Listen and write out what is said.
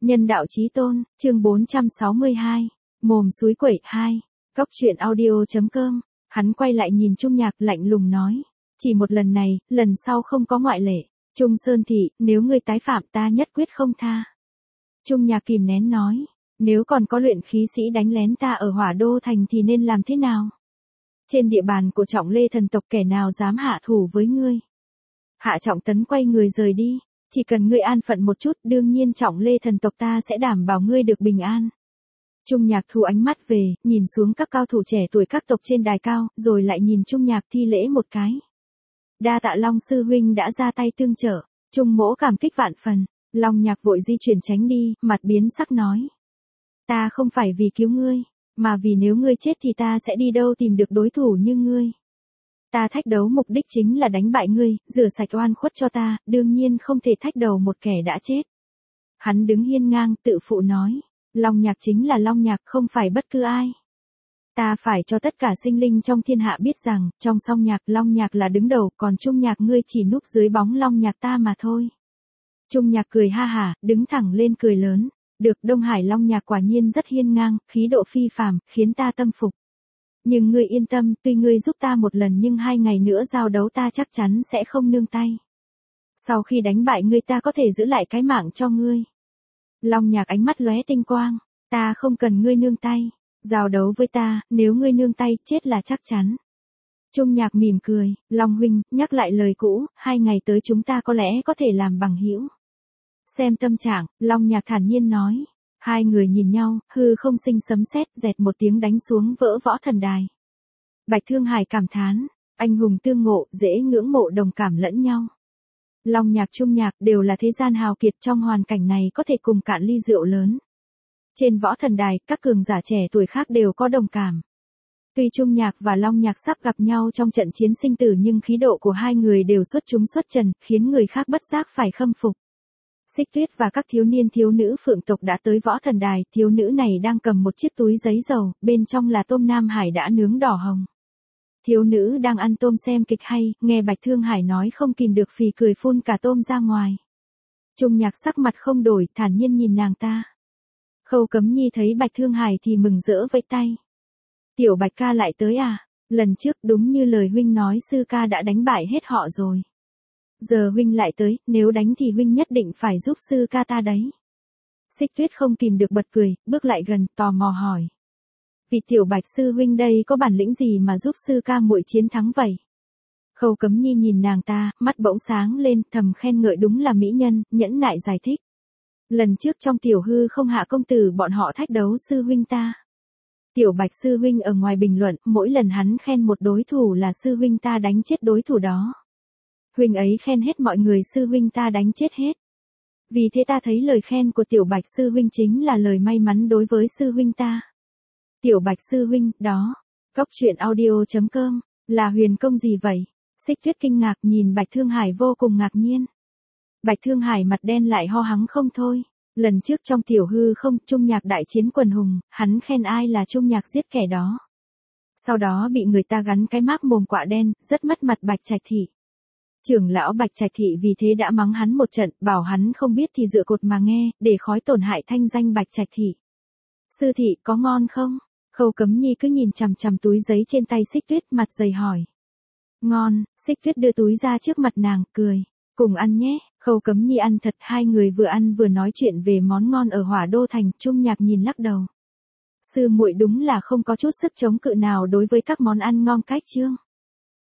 Nhân đạo chí tôn, chương 462, mồm suối quẩy 2, Cóc truyện audio.com, hắn quay lại nhìn Trung Nhạc lạnh lùng nói, chỉ một lần này, lần sau không có ngoại lệ, Trung Sơn Thị, nếu ngươi tái phạm ta nhất quyết không tha. Trung Nhạc kìm nén nói, nếu còn có luyện khí sĩ đánh lén ta ở Hỏa Đô Thành thì nên làm thế nào? Trên địa bàn của Trọng Lê thần tộc kẻ nào dám hạ thủ với ngươi? Hạ Trọng Tấn quay người rời đi. Chỉ cần ngươi an phận một chút, đương nhiên Trọng Lê thần tộc ta sẽ đảm bảo ngươi được bình an. Trung Nhạc thu ánh mắt về, nhìn xuống các cao thủ trẻ tuổi các tộc trên đài cao, rồi lại nhìn Trung Nhạc thi lễ một cái. Đa tạ Long sư huynh đã ra tay tương trợ, Trung mỗ cảm kích vạn phần. Long Nhạc vội di chuyển tránh đi, mặt biến sắc nói. Ta không phải vì cứu ngươi, mà vì nếu ngươi chết thì ta sẽ đi đâu tìm được đối thủ như ngươi. Ta thách đấu mục đích chính là đánh bại ngươi, rửa sạch oan khuất cho ta, đương nhiên không thể thách đầu một kẻ đã chết. Hắn đứng hiên ngang, tự phụ nói, Long Nhạc chính là Long Nhạc, không phải bất cứ ai. Ta phải cho tất cả sinh linh trong thiên hạ biết rằng, trong song nhạc Long Nhạc là đứng đầu, còn Trung Nhạc ngươi chỉ núp dưới bóng Long Nhạc ta mà thôi. Trung Nhạc cười ha hả, đứng thẳng lên cười lớn, được, Đông Hải Long Nhạc quả nhiên rất hiên ngang, khí độ phi phàm, khiến ta tâm phục. Nhưng ngươi yên tâm, tuy ngươi giúp ta một lần nhưng 2 ngày nữa giao đấu ta chắc chắn sẽ không nương tay. Sau khi đánh bại ngươi ta có thể giữ lại cái mạng cho ngươi. Long Nhạc ánh mắt lóe tinh quang, ta không cần ngươi nương tay, giao đấu với ta, nếu ngươi nương tay, chết là chắc chắn. Trung Nhạc mỉm cười, Long huynh, nhắc lại lời cũ, 2 ngày tới chúng ta có lẽ có thể làm bằng hữu. Xem tâm trạng, Long Nhạc thản nhiên nói. Hai người nhìn nhau, hư không sinh sấm sét, dẹt một tiếng đánh xuống vỡ võ thần đài. Bạch Thương Hải cảm thán, anh hùng tương ngộ, dễ ngưỡng mộ đồng cảm lẫn nhau. Long Nhạc Trung Nhạc đều là thế gian hào kiệt, trong hoàn cảnh này có thể cùng cạn ly rượu lớn. Trên võ thần đài, các cường giả trẻ tuổi khác đều có đồng cảm. Tuy Trung Nhạc và Long Nhạc sắp gặp nhau trong trận chiến sinh tử nhưng khí độ của hai người đều xuất chúng xuất trần, khiến người khác bất giác phải khâm phục. Xích Tuyết và các thiếu niên thiếu nữ Phượng tộc đã tới võ thần đài, thiếu nữ này đang cầm một chiếc túi giấy dầu, bên trong là tôm Nam Hải đã nướng đỏ hồng. Thiếu nữ đang ăn tôm xem kịch hay, nghe Bạch Thương Hải nói không kìm được phì cười phun cả tôm ra ngoài. Trung Nhạc sắc mặt không đổi, thản nhiên nhìn nàng ta. Khâu Cấm Nhi thấy Bạch Thương Hải thì mừng rỡ vẫy tay. Tiểu Bạch ca lại tới à? Lần trước đúng như lời huynh nói sư ca đã đánh bại hết họ rồi. Giờ huynh lại tới, nếu đánh thì huynh nhất định phải giúp sư ca ta đấy. Xích Tuyết không kìm được bật cười, bước lại gần, tò mò hỏi. Vị Tiểu Bạch sư huynh đây có bản lĩnh gì mà giúp sư ca muội chiến thắng vậy? Khâu Cấm Nhi nhìn nàng ta, mắt bỗng sáng lên, thầm khen ngợi đúng là mỹ nhân, nhẫn nại giải thích. Lần trước trong Tiểu Hư không hạ công tử bọn họ thách đấu sư huynh ta. Tiểu Bạch sư huynh ở ngoài bình luận, mỗi lần hắn khen một đối thủ là sư huynh ta đánh chết đối thủ đó. Huynh ấy khen hết mọi người sư huynh ta đánh chết hết. Vì thế ta thấy lời khen của Tiểu Bạch sư huynh chính là lời may mắn đối với sư huynh ta. Tiểu Bạch sư huynh, đó. Cóc truyện audio.com, là huyền công gì vậy? Xích Tuyết kinh ngạc nhìn Bạch Thương Hải vô cùng ngạc nhiên. Bạch Thương Hải mặt đen lại ho hắng không thôi. Lần trước trong Tiểu Hư không, Trung Nhạc đại chiến quần hùng, hắn khen ai là Trung Nhạc giết kẻ đó. Sau đó bị người ta gắn cái mác mồm quạ đen, rất mất mặt Bạch Trạch Thị. Trưởng lão Bạch Trạch Thị vì thế đã mắng hắn một trận, bảo hắn không biết thì dựa cột mà nghe, để khói tổn hại thanh danh Bạch Trạch Thị. Sư thị có ngon không? Khâu Cấm Nhi cứ nhìn chằm chằm túi giấy trên tay Xích Tuyết, mặt dày hỏi. Ngon, Xích Tuyết đưa túi ra trước mặt nàng, cười. Cùng ăn nhé. Khâu Cấm Nhi ăn thật, hai người vừa ăn vừa nói chuyện về món ngon ở Hỏa Đô Thành. Trung Nhạc nhìn lắc đầu. Sư muội đúng là không có chút sức chống cự nào đối với các món ăn ngon cách chương.